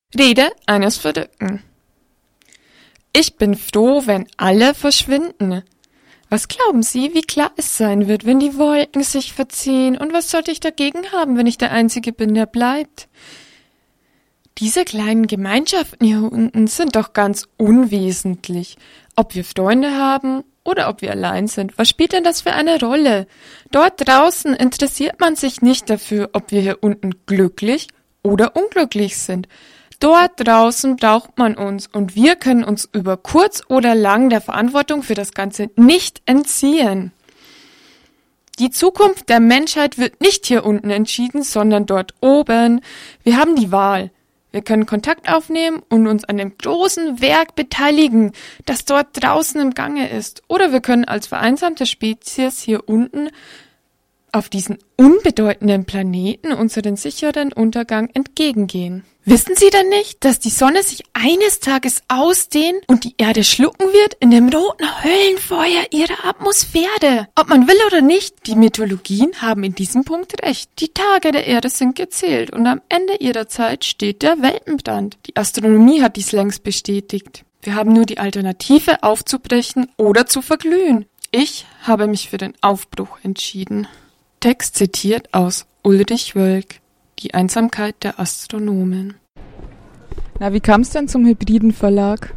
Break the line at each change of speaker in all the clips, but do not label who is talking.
Rede eines Verrückten. Ich bin froh, wenn alle verschwinden. Was glauben Sie, wie klar es sein wird, wenn die Wolken sich verziehen? Und was sollte ich dagegen haben, wenn ich der Einzige bin, der bleibt? Diese kleinen Gemeinschaften hier unten sind doch ganz unwesentlich. Ob wir Freunde haben oder ob wir allein sind, was spielt denn das für eine Rolle? Dort draußen interessiert man sich nicht dafür, ob wir hier unten glücklich oder unglücklich sind. Dort draußen braucht man uns und wir können uns über kurz oder lang der Verantwortung für das Ganze nicht entziehen. Die Zukunft der Menschheit wird nicht hier unten entschieden, sondern dort oben. Wir haben die Wahl. Wir können Kontakt aufnehmen und uns an dem großen Werk beteiligen, das dort draußen im Gange ist. Oder wir können als vereinsamte Spezies hier unten auf diesen unbedeutenden Planeten unseren sicheren Untergang entgegengehen. Wissen Sie denn nicht, dass die Sonne sich eines Tages ausdehnen und die Erde schlucken wird in dem roten Höllenfeuer ihrer Atmosphäre? Ob man will oder nicht, die Mythologien haben in diesem Punkt recht. Die Tage der Erde sind gezählt und am Ende ihrer Zeit steht der Weltenbrand. Die Astronomie hat dies längst bestätigt. Wir haben nur die Alternative aufzubrechen oder zu verglühen. Ich habe mich für den Aufbruch entschieden. Text zitiert aus Ulrich Wölk, Die Einsamkeit der Astronomen.
Na, wie kam es denn zum Hybriden Verlag?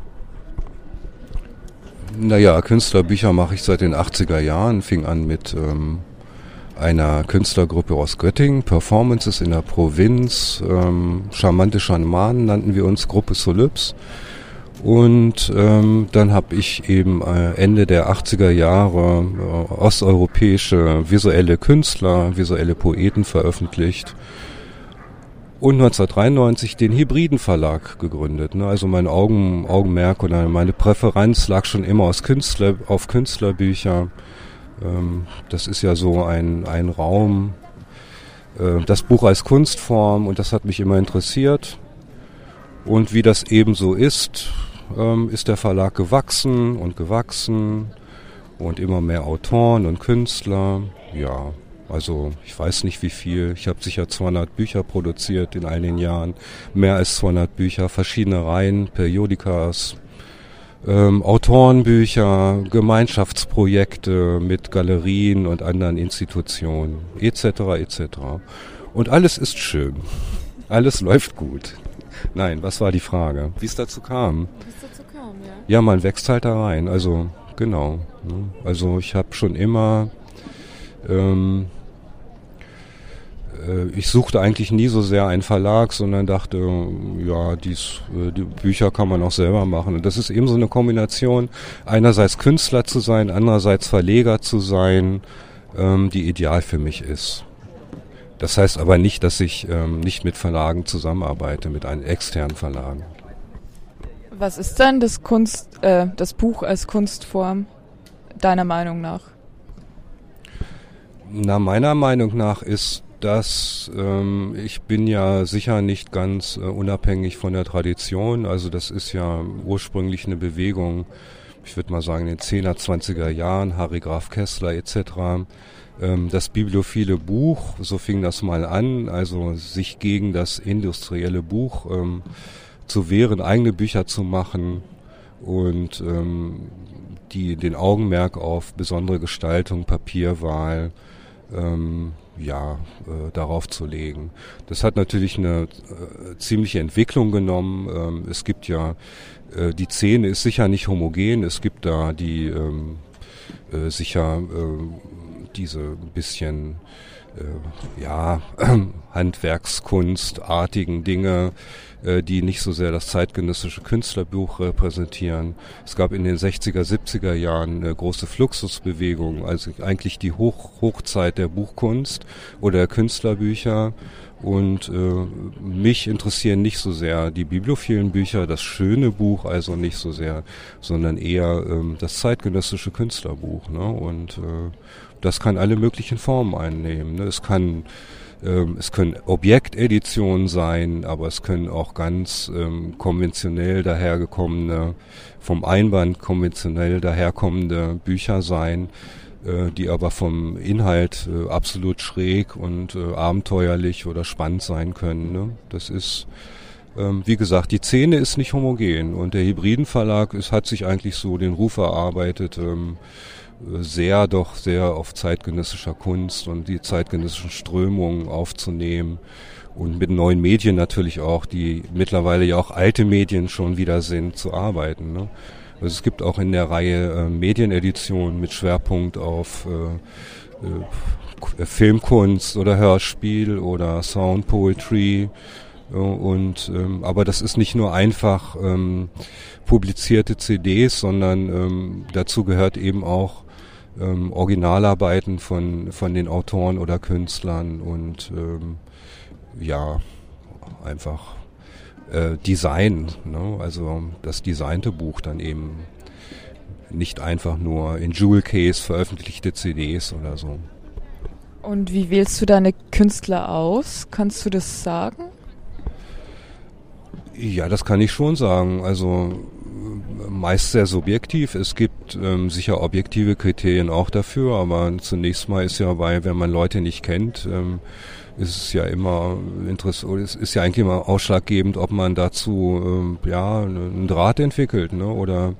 Naja, Künstlerbücher mache ich seit den 80er Jahren, fing an mit einer Künstlergruppe aus Göttingen, Performances in der Provinz, charmante Schamanen nannten wir uns, Gruppe Solyps. Und dann habe ich eben Ende der 80er Jahre osteuropäische visuelle Künstler, visuelle Poeten veröffentlicht und 1993 den Hybriden Verlag gegründet. Ne? Also mein Augenmerk oder meine Präferenz lag schon immer auf Künstlerbücher. Das ist ja so ein Raum, das Buch als Kunstform, und das hat mich immer interessiert. Und wie das eben so ist der Verlag gewachsen und immer mehr Autoren und Künstler. Ja, also ich weiß nicht wie viel. Ich habe sicher 200 Bücher produziert in all den Jahren. Mehr als 200 Bücher, verschiedene Reihen, Periodikas, Autorenbücher, Gemeinschaftsprojekte mit Galerien und anderen Institutionen, etc. etc. Und alles ist schön. Alles läuft gut. Nein, was war die Frage? Wie es dazu kam? Ja. Ja, man wächst halt da rein, also genau. Ne? Also ich habe schon immer, ich suchte eigentlich nie so sehr einen Verlag, sondern dachte, ja, die Bücher kann man auch selber machen. Und das ist eben so eine Kombination, einerseits Künstler zu sein, andererseits Verleger zu sein, die ideal für mich ist. Das heißt aber nicht, dass ich nicht mit Verlagen zusammenarbeite, mit einem externen Verlagen.
Was ist denn das Buch als Kunstform, deiner Meinung nach?
Na, meiner Meinung nach ist das, ich bin ja sicher nicht ganz unabhängig von der Tradition. Also das ist ja ursprünglich eine Bewegung, ich würde mal sagen in den 10er, 20er Jahren, Harry Graf Kessler etc., das bibliophile Buch, so fing das mal an, also sich gegen das industrielle Buch zu wehren, eigene Bücher zu machen und den Augenmerk auf besondere Gestaltung, Papierwahl, darauf zu legen. Das hat natürlich eine ziemliche Entwicklung genommen. Es gibt ja, die Szene ist sicher nicht homogen, es gibt da die sicher diese bisschen handwerkskunstartigen Dinge, die nicht so sehr das zeitgenössische Künstlerbuch repräsentieren. Es gab in den 60er, 70er Jahren eine große Fluxusbewegung, also eigentlich die Hochzeit der Buchkunst oder der Künstlerbücher. Und mich interessieren nicht so sehr die bibliophilen Bücher, das schöne Buch also nicht so sehr, sondern eher das zeitgenössische Künstlerbuch. Ne? Und das kann alle möglichen Formen einnehmen. Ne? Es können Objekteditionen sein, aber es können auch ganz konventionell dahergekommene, vom Einband konventionell daherkommende Bücher sein, die aber vom Inhalt absolut schräg und abenteuerlich oder spannend sein können. Ne? Das ist Wie gesagt, die Szene ist nicht homogen und der Hebriden-Verlag hat sich eigentlich so den Ruf erarbeitet, sehr auf zeitgenössischer Kunst und die zeitgenössischen Strömungen aufzunehmen und mit neuen Medien natürlich auch, die mittlerweile ja auch alte Medien schon wieder sind, zu arbeiten. Ne? Also es gibt auch in der Reihe Medieneditionen mit Schwerpunkt auf Filmkunst oder Hörspiel oder Sound Poetry. Aber das ist nicht nur einfach publizierte CDs, sondern dazu gehört eben auch Originalarbeiten von den Autoren oder Künstlern und einfach Design, ne? Also das designte Buch dann eben, nicht einfach nur in Jewel Case veröffentlichte CDs oder so.
Und wie wählst du deine Künstler aus? Kannst du das sagen?
Ja, das kann ich schon sagen. Also meist sehr subjektiv. Es gibt sicher objektive Kriterien auch dafür, aber zunächst mal ist ja wenn man Leute nicht kennt, ist es ja immer es ist ja eigentlich immer ausschlaggebend, ob man dazu einen Draht entwickelt, ne, oder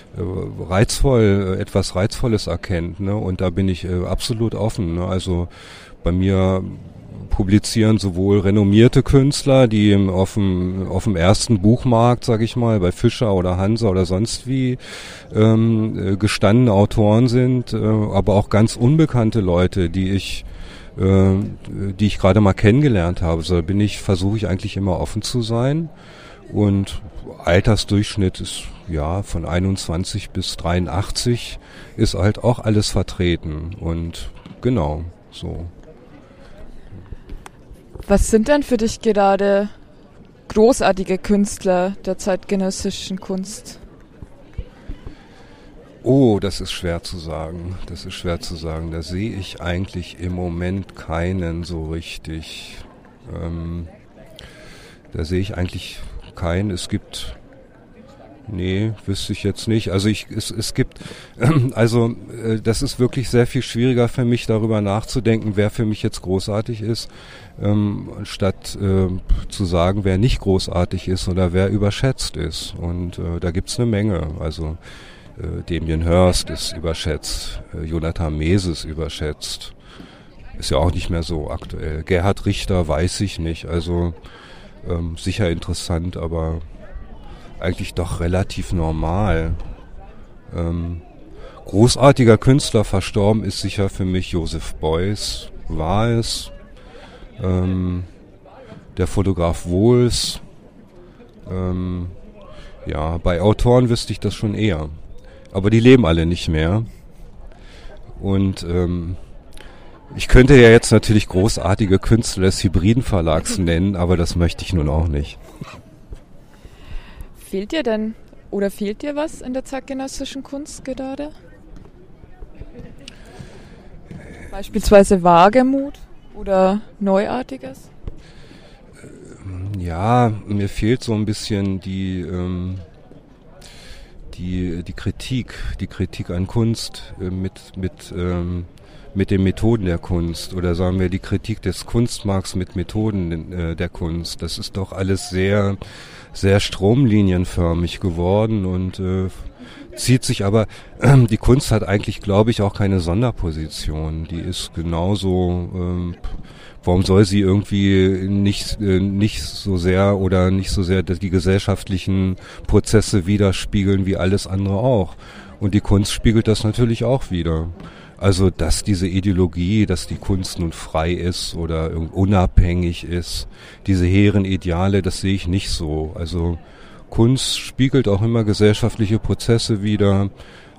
etwas Reizvolles erkennt, ne, und da bin ich absolut offen, ne. Also bei mir publizieren sowohl renommierte Künstler, die auf dem ersten Buchmarkt, sag ich mal, bei Fischer oder Hansa oder sonst wie gestandene Autoren sind, aber auch ganz unbekannte Leute, die ich gerade mal kennengelernt habe. So versuche ich eigentlich immer offen zu sein, und Altersdurchschnitt ist von 21 bis 83 ist halt auch alles vertreten, und genau so.
Was sind denn für dich gerade großartige Künstler der zeitgenössischen Kunst?
Oh, das ist schwer zu sagen. Da sehe ich eigentlich im Moment keinen so richtig. Da sehe ich eigentlich keinen. Es gibt... Nee, wüsste ich jetzt nicht. Also es gibt, das ist wirklich sehr viel schwieriger für mich, darüber nachzudenken, wer für mich jetzt großartig ist, statt zu sagen, wer nicht großartig ist oder wer überschätzt ist. Und da gibt's eine Menge. Also Damien Hirst ist überschätzt, Jonathan Mese ist überschätzt, ist ja auch nicht mehr so aktuell. Gerhard Richter weiß ich nicht. Also sicher interessant, aber eigentlich doch relativ normal. Großartiger Künstler, verstorben ist sicher für mich Joseph Beuys, war es. Der Fotograf Wohls. Bei Autoren wüsste ich das schon eher. Aber die leben alle nicht mehr. Und ich könnte ja jetzt natürlich großartige Künstler des Hebriden-Verlags nennen, aber das möchte ich nun auch nicht.
Fehlt dir was in der zeitgenössischen Kunst gerade? Beispielsweise Wagemut oder Neuartiges?
Ja, mir fehlt so ein bisschen die Kritik an Kunst mit den Methoden der Kunst, oder sagen wir die Kritik des Kunstmarkts mit Methoden der Kunst. Das ist doch alles sehr, sehr stromlinienförmig geworden und zieht sich aber, die Kunst hat eigentlich, glaube ich, auch keine Sonderposition. Die ist genauso, warum soll sie irgendwie nicht so sehr die gesellschaftlichen Prozesse widerspiegeln wie alles andere auch. Und die Kunst spiegelt das natürlich auch wider. Also, dass diese Ideologie, dass die Kunst nun frei ist oder unabhängig ist, diese hehren Ideale, das sehe ich nicht so. Also, Kunst spiegelt auch immer gesellschaftliche Prozesse wider,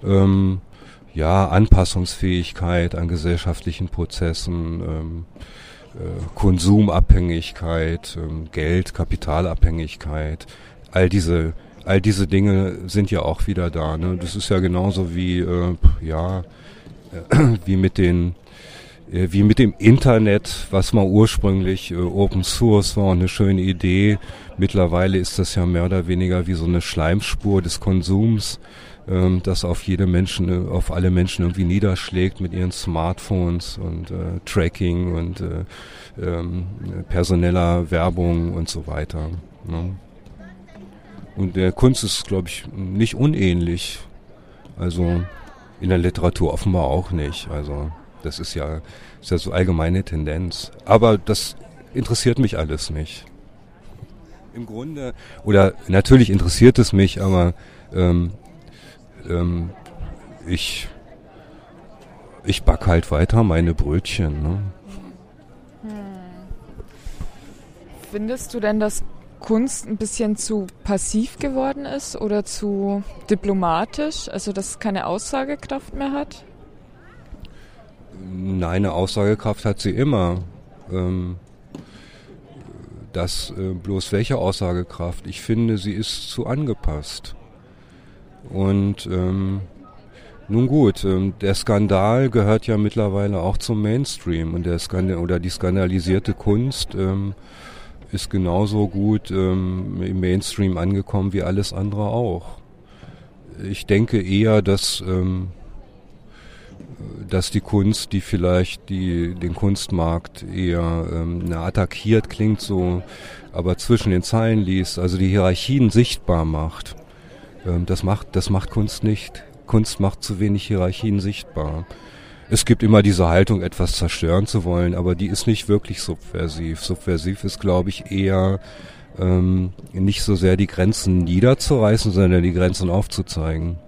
Anpassungsfähigkeit an gesellschaftlichen Prozessen, Konsumabhängigkeit, Geld, Kapitalabhängigkeit, all diese Dinge sind ja auch wieder da. Ne? Das ist ja genauso wie mit dem Internet, was mal ursprünglich Open Source war und eine schöne Idee. Mittlerweile ist das ja mehr oder weniger wie so eine Schleimspur des Konsums, das auf alle Menschen irgendwie niederschlägt mit ihren Smartphones und Tracking und personeller Werbung und so weiter. Ne? Und der Kunst ist, glaube ich, nicht unähnlich. Also in der Literatur offenbar auch nicht. Also das ist ja so allgemeine Tendenz. Aber das interessiert mich alles nicht. Im Grunde, oder natürlich interessiert es mich, aber ich back halt weiter meine Brötchen. Ne?
Findest du denn, dass Kunst ein bisschen zu passiv geworden ist oder zu diplomatisch, also dass es keine Aussagekraft mehr hat?
Nein, eine Aussagekraft hat sie immer. Bloß welche Aussagekraft? Ich finde, sie ist zu angepasst. Und nun gut, der Skandal gehört ja mittlerweile auch zum Mainstream und die skandalisierte Kunst ist genauso gut im Mainstream angekommen wie alles andere auch. Ich denke eher, dass die Kunst, die vielleicht den Kunstmarkt eher attackiert, klingt so, aber zwischen den Zeilen liest, also die Hierarchien sichtbar macht. Das macht Kunst nicht. Kunst macht zu wenig Hierarchien sichtbar. Es gibt immer diese Haltung, etwas zerstören zu wollen, aber die ist nicht wirklich subversiv. Subversiv ist, glaube ich, eher nicht so sehr die Grenzen niederzureißen, sondern die Grenzen aufzuzeigen.